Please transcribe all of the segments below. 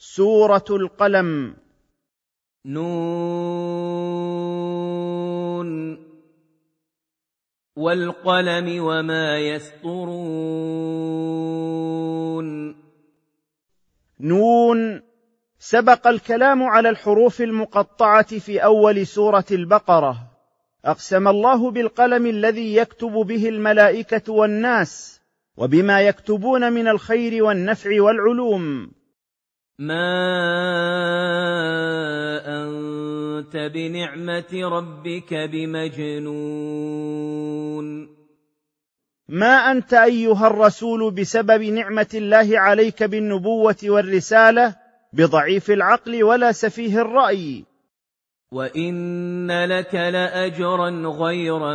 سورة القلم. نون والقلم وما يسطرون. نون. سبق الكلام على الحروف المقطعة في أول سورة البقرة. أقسم الله بالقلم الذي يكتب به الملائكة والناس، وبما يكتبون من الخير والنفع والعلوم. ما أنت بنعمة ربك بمجنون. ما أنت أيها الرسول بسبب نعمة الله عليك بالنبوة والرسالة بضعيف العقل ولا سفيه الرأي. وإن لك لأجرا غير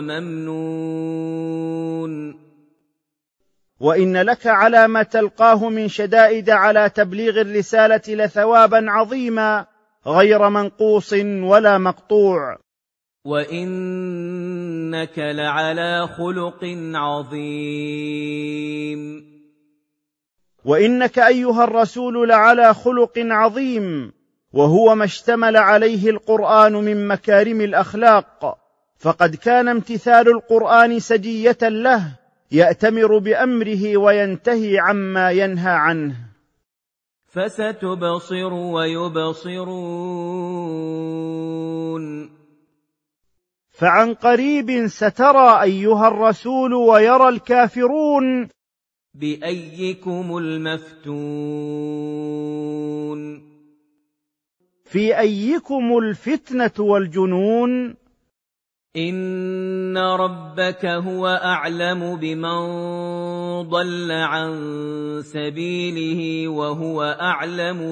ممنون. وإن لك على ما تلقاه من شدائد على تبليغ الرسالة لثوابا عظيما غير منقوص ولا مقطوع. وإنك لعلى خلق عظيم. وإنك أيها الرسول لعلى خلق عظيم، وهو ما اشتمل عليه القرآن من مكارم الأخلاق، فقد كان امتثال القرآن سجية له، يأتمر بأمره وينتهي عما ينهى عنه. فستبصر ويبصرون. فعن قريب سترى أيها الرسول ويرى الكافرون بأيكم المفتون. في أيكم الفتنة والجنون. إن ربك هو أعلم بمن ضل عن سبيله وهو أعلم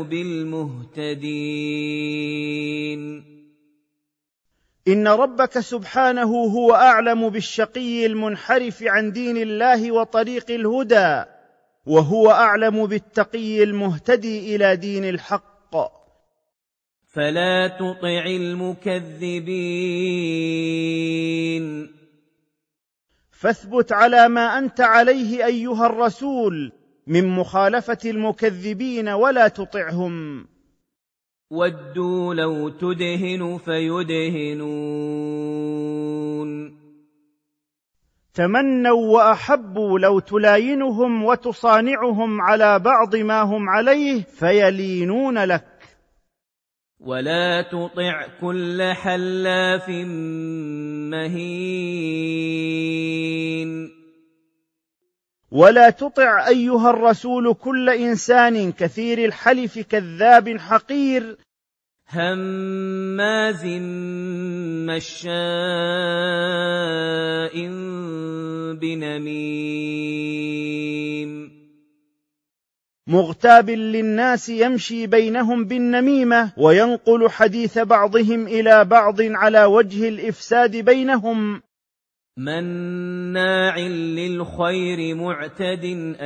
بالمهتدين. إن ربك سبحانه هو أعلم بالشقي المنحرف عن دين الله وطريق الهدى، وهو أعلم بالتقي المهتدي إلى دين الحق. فلا تطع المكذبين. فاثبت على ما أنت عليه أيها الرسول من مخالفة المكذبين ولا تطعهم. ودوا لو تدهن فيدهنون. تمنوا وأحبوا لو تلاينهم وتصانعهم على بعض ما هم عليه فيلينون لك. ولا تطع كل حلاف مهين. ولا تطع أيها الرسول كل إنسان كثير الحلف كذاب حقير هماز مشاء بنميم. مغتاب للناس يمشي بينهم بالنميمة وينقل حديث بعضهم إلى بعض على وجه الإفساد بينهم. مناع للخير معتد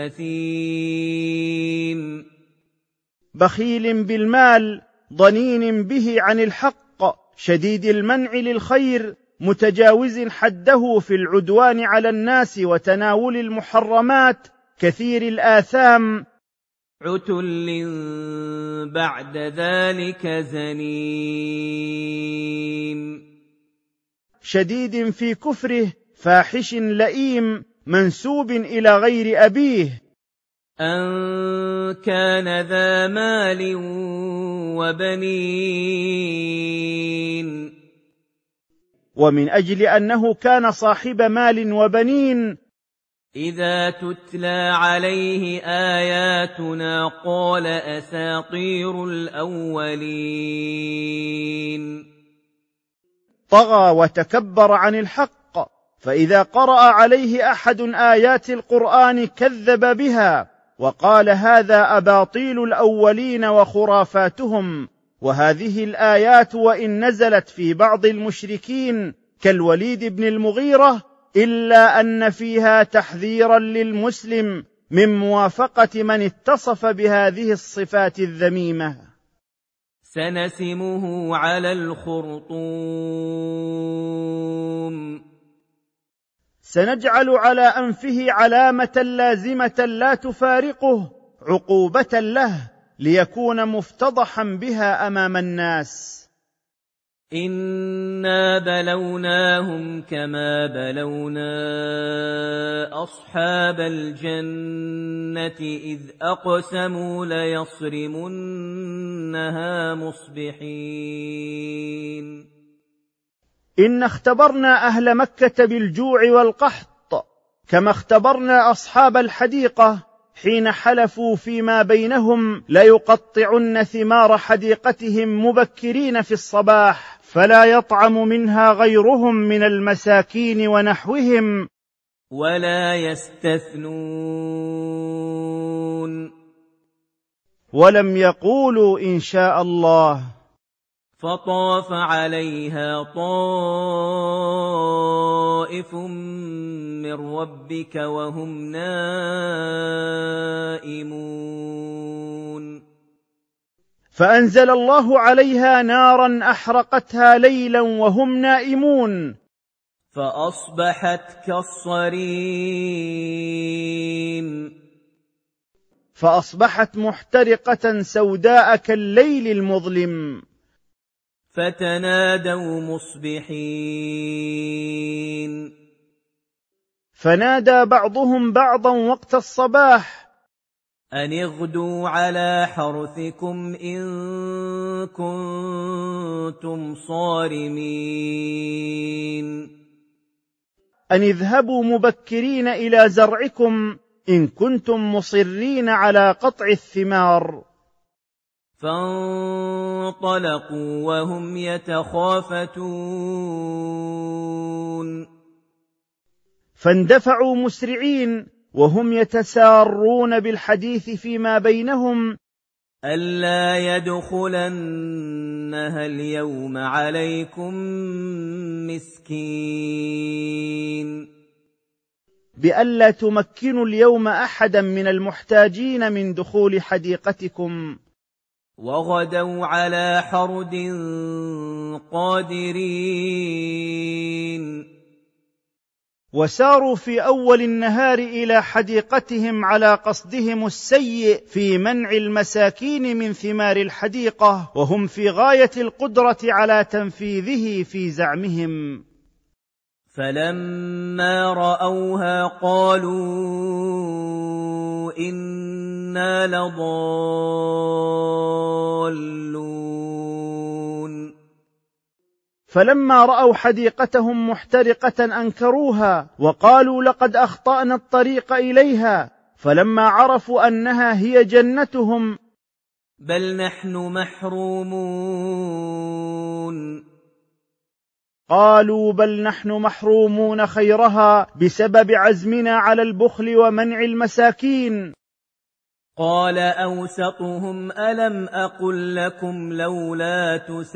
أثيم. بخيل بالمال ضنين به عن الحق شديد المنع للخير متجاوز حده في العدوان على الناس وتناول المحرمات كثير الآثام. عتل بعد ذلك زنيم. شديد في كفره فاحش لئيم منسوب إلى غير أبيه. أن كان ذا مال وبنين. ومن أجل أنه كان صاحب مال وبنين إذا تتلى عليه آياتنا قال أساطير الأولين. طغى وتكبر عن الحق، فإذا قرأ عليه أحد آيات القرآن كذب بها وقال هذا أباطيل الأولين وخرافاتهم. وهذه الآيات وإن نزلت في بعض المشركين كالوليد بن المغيرة إلا أن فيها تحذيرا للمسلم من موافقة من اتصف بهذه الصفات الذميمة. سنسمه على الخرطوم. سنجعل على أنفه علامة لازمة لا تفارقه عقوبة له ليكون مفتضحا بها أمام الناس. إنا بلوناهم كما بلونا أصحاب الجنة إذ أقسموا ليصرمنها مصبحين. إن اختبرنا أهل مكة بالجوع والقحط كما اختبرنا أصحاب الحديقة حين حلفوا فيما بينهم ليقطعن ثمار حديقتهم مبكرين في الصباح فلا يطعم منها غيرهم من المساكين ونحوهم ولا يستثنون. ولم يقولوا إن شاء الله. فطاف عليها طائف من ربك وهم نائمون. فأنزل الله عليها نارا أحرقتها ليلا وهم نائمون فأصبحت كالصريم. فأصبحت محترقة سوداء كالليل المظلم. فتنادوا مصبحين. فنادى بعضهم بعضا وقت الصباح أن اغدوا على حرثكم إن كنتم صارمين. أن اذهبوا مبكرين إلى زرعكم إن كنتم مصرين على قطع الثمار. فانطلقوا وهم يتخافتون. فاندفعوا مسرعين وهم يتسارون بالحديث فيما بينهم ألا يدخلنها اليوم عليكم مسكين. بألا تمكنوا اليوم أحدا من المحتاجين من دخول حديقتكم. وغدوا على حرد قادرين. وساروا في أول النهار إلى حديقتهم على قصدهم السيء في منع المساكين من ثمار الحديقة وهم في غاية القدرة على تنفيذه في زعمهم. فلما رأوها قالوا إنا لضالون. فلما رأوا حديقتهم محترقة أنكروها وقالوا لقد أخطأنا الطريق إليها. فلما عرفوا أنها هي جنتهم بل نحن محرومون. قالوا بل نحن محرومون خيرها بسبب عزمنا على البخل ومنع المساكين. قال أوسطهم ألم أقل لكم لولا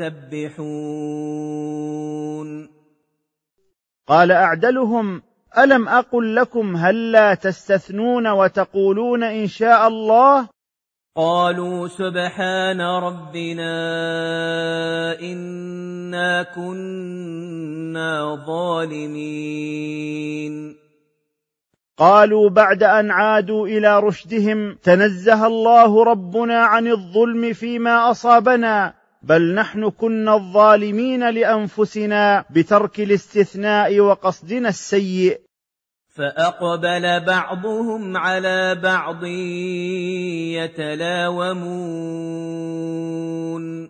تسبحون. قال أعدلهم ألم أقل لكم هلا تستثنون وتقولون إن شاء الله. قالوا سبحان ربنا إنا كنا ظالمين. قالوا بعد أن عادوا إلى رشدهم تنزه الله ربنا عن الظلم فيما أصابنا بل نحن كنا الظالمين لأنفسنا بترك الاستثناء وقصدنا السيء. فأقبل بعضهم على بعض يتلاومون.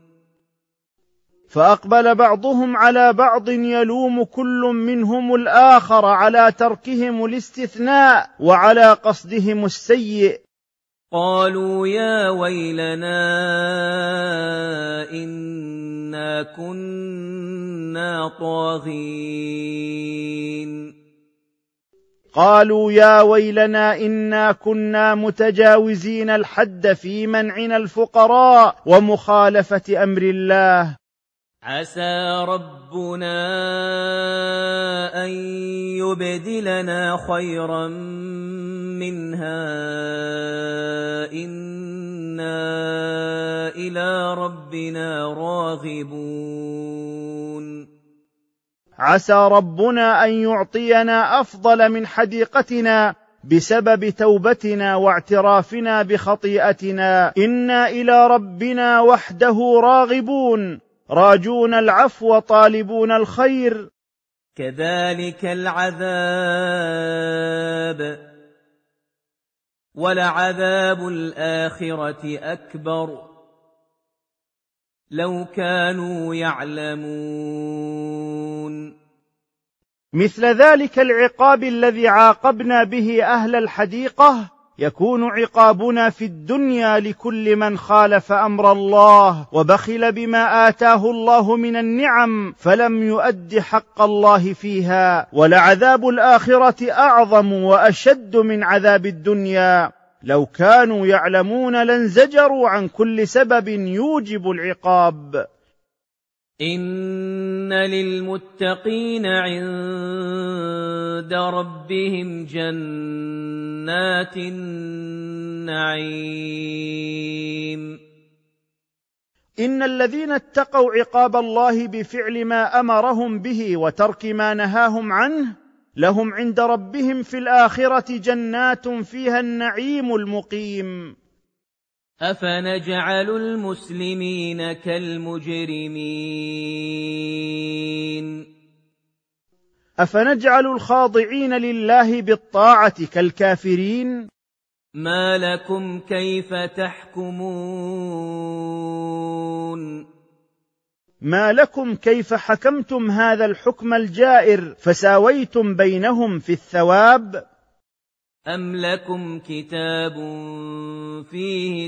فأقبل بعضهم على بعض يلوم كل منهم الآخر على تركهم الاستثناء وعلى قصدهم السيء. قالوا يا ويلنا إنا كنا طاغين. قالوا يا ويلنا إنا كنا متجاوزين الحد في منعنا الفقراء ومخالفة أمر الله. عسى ربنا أن يبدلنا خيرا منها إنا إلى ربنا راغبون. عسى ربنا أن يعطينا أفضل من حديقتنا بسبب توبتنا واعترافنا بخطيئتنا إنا إلى ربنا وحده راغبون راجون العفو طالبون الخير. كذلك العذاب ولعذاب الآخرة أكبر لو كانوا يعلمون. مثل ذلك العقاب الذي عاقبنا به أهل الحديقة يكون عقابنا في الدنيا لكل من خالف أمر الله وبخل بما آتاه الله من النعم فلم يؤد حق الله فيها. ولعذاب الآخرة أعظم وأشد من عذاب الدنيا، لو كانوا يعلمون لانزجروا عن كل سبب يوجب العقاب. إن للمتقين عند ربهم جنات النعيم. إن الذين اتقوا عقاب الله بفعل ما أمرهم به وترك ما نهاهم عنه لهم عند ربهم في الآخرة جنات فيها النعيم المقيم. أفنجعل المسلمين كالمجرمين؟ أفنجعل الخاضعين لله بالطاعة كالكافرين؟ ما لكم كيف تحكمون؟ ما لكم كيف حكمتم هذا الحكم الجائر فساويتم بينهم في الثواب؟ أم لكم كتاب فيه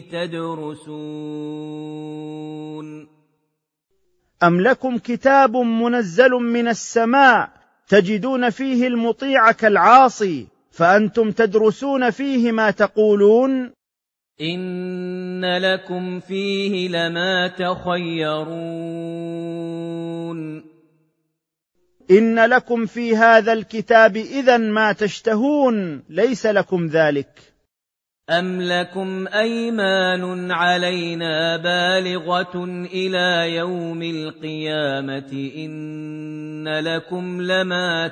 تدرسون؟ أم لكم كتاب منزل من السماء تجدون فيه المطيع كالعاصي فأنتم تدرسون فيه ما تقولون؟ إن لكم فيه لما تخيرون. إن لكم في هذا الكتاب إذن ما تشتهون ليس لكم ذلك. أم لكم أيمان علينا بالغة إلى يوم القيامة إن لكم لما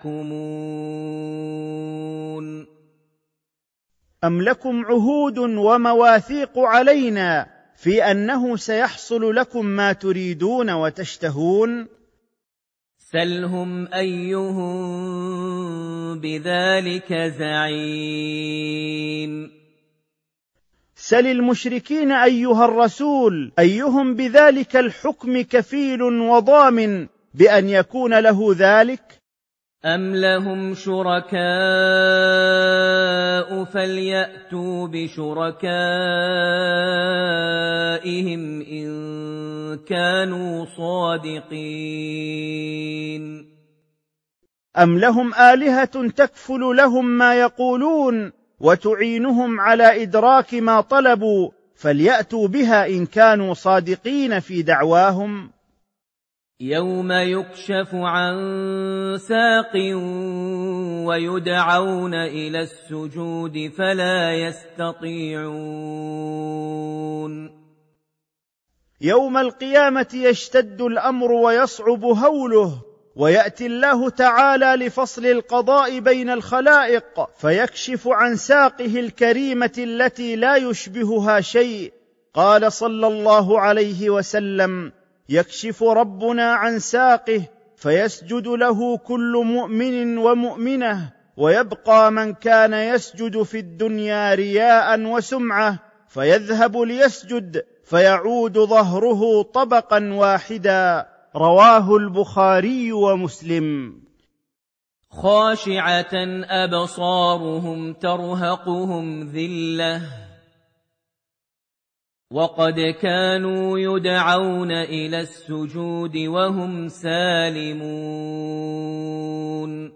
تحكمون. أم لكم عهود ومواثيق علينا في أنه سيحصل لكم ما تريدون وتشتهون؟ سلهم أيهم بذلك زعيم. سل المشركين أيها الرسول أيهم بذلك الحكم كفيل وضامن بأن يكون له ذلك؟ أم لهم شركاء فليأتوا بشركائهم إن كانوا صادقين. أم لهم آلهة تكفل لهم ما يقولون وتعينهم على إدراك ما طلبوا فليأتوا بها إن كانوا صادقين في دعواهم. يوم يكشف عن ساق ويدعون إلى السجود فلا يستطيعون. يوم القيامة يشتد الأمر ويصعب هوله ويأتي الله تعالى لفصل القضاء بين الخلائق فيكشف عن ساقه الكريمة التي لا يشبهها شيء. قال صلى الله عليه وسلم: يكشف ربنا عن ساقه فيسجد له كل مؤمن ومؤمنة ويبقى من كان يسجد في الدنيا رياء وسمعة فيذهب ليسجد فيعود ظهره طبقا واحدا. رواه البخاري ومسلم. خاشعة أبصارهم ترهقهم ذلة وقد كانوا يدعون إلى السجود وهم سالمون.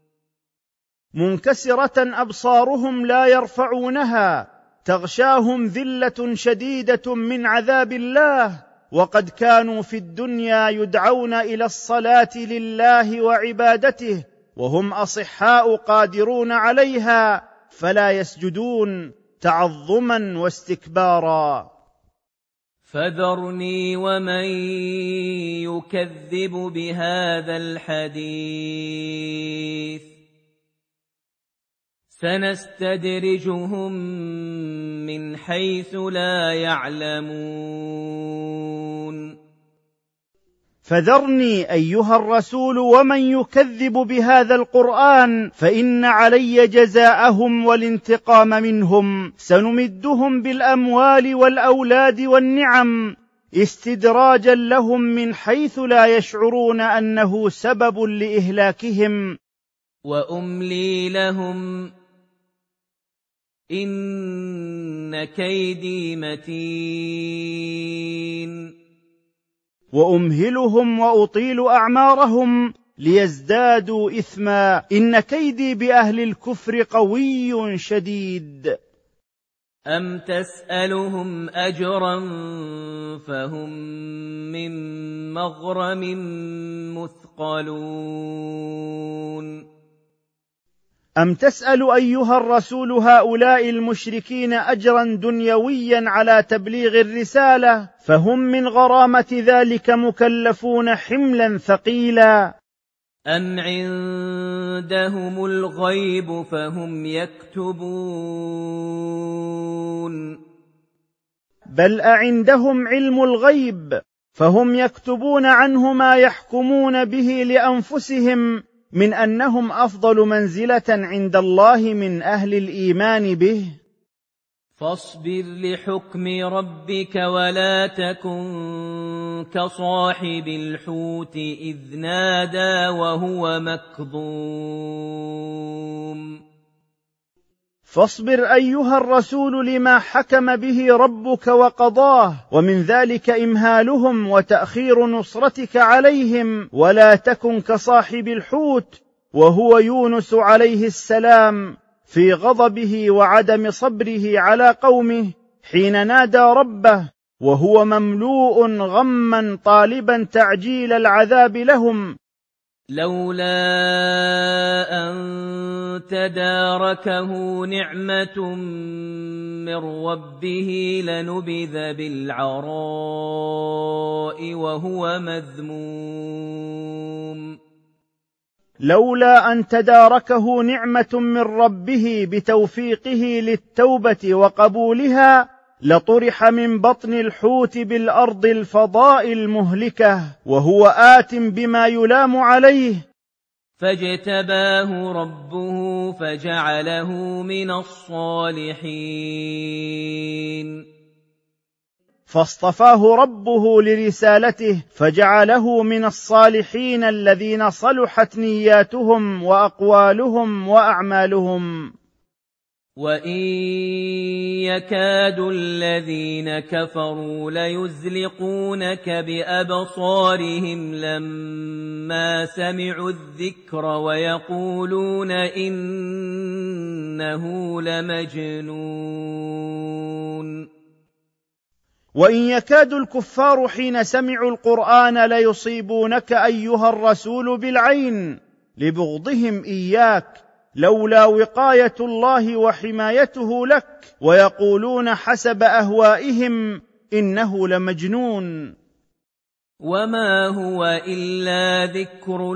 منكسرة أبصارهم لا يرفعونها تغشاهم ذلة شديدة من عذاب الله وقد كانوا في الدنيا يدعون إلى الصلاة لله وعبادته وهم أصحاء قادرون عليها فلا يسجدون تعظما واستكبارا. فذرني ومن يكذب بهذا الحديث سنستدرجهم من حيث لا يعلمون فذرني أيها الرسول ومن يكذب بهذا القرآن فإن علي جزاءهم والانتقام منهم، سنمدهم بالأموال والأولاد والنعم استدراجا لهم من حيث لا يشعرون أنه سبب لإهلاكهم. وأملي لهم إن كيدي متين وأمهلهم وأطيل أعمارهم ليزدادوا إثما، إن كيدي بأهل الكفر قوي شديد. أم تسألهم أجرا فهم من مغرم مثقلون أم تسأل أيها الرسول هؤلاء المشركين أجرا دنيويا على تبليغ الرسالة فهم من غرامة ذلك مكلفون حملا ثقيلا. أم عندهم الغيب فهم يكتبون بل أعندهم علم الغيب فهم يكتبون عنه ما يحكمون به لأنفسهم من أنهم أفضل منزلة عند الله من أهل الإيمان به. فاصبر لحكم ربك ولا تكن كصاحب الحوت إذ نادى وهو مكظوم فاصبر أيها الرسول لما حكم به ربك وقضاه، ومن ذلك إمهالهم وتأخير نصرتك عليهم، ولا تكن كصاحب الحوت وهو يونس عليه السلام في غضبه وعدم صبره على قومه حين نادى ربه وهو مملوء غما طالبا تعجيل العذاب لهم، لولا أن تداركه نعمة من ربه لنبذ بالعراء وهو مذموم لولا أن تداركه نعمة من ربه بتوفيقه للتوبة وقبولها لطرح من بطن الحوت بالأرض الفضاء المهلكة وهو آت بما يلام عليه، فاجتباه ربه فجعله من الصالحين. فاصطفاه ربه لرسالته فجعله من الصالحين الذين صلحت نياتهم وأقوالهم وأعمالهم. وإن يكاد الذين كفروا ليزلقونك بأبصارهم لما سمعوا الذكر ويقولون إنه لمجنون. وإن يكاد الكفار حين سمعوا القرآن ليصيبونك أيها الرسول بالعين لبغضهم إياك لولا وقاية الله وحمايته لك، ويقولون حسب أهوائهم إنه لمجنون. وما هو إلا ذكر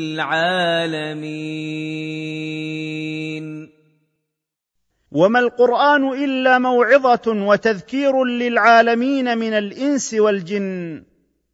للعالمين. وما القرآن إلا موعظة وتذكير للعالمين من الإنس والجن.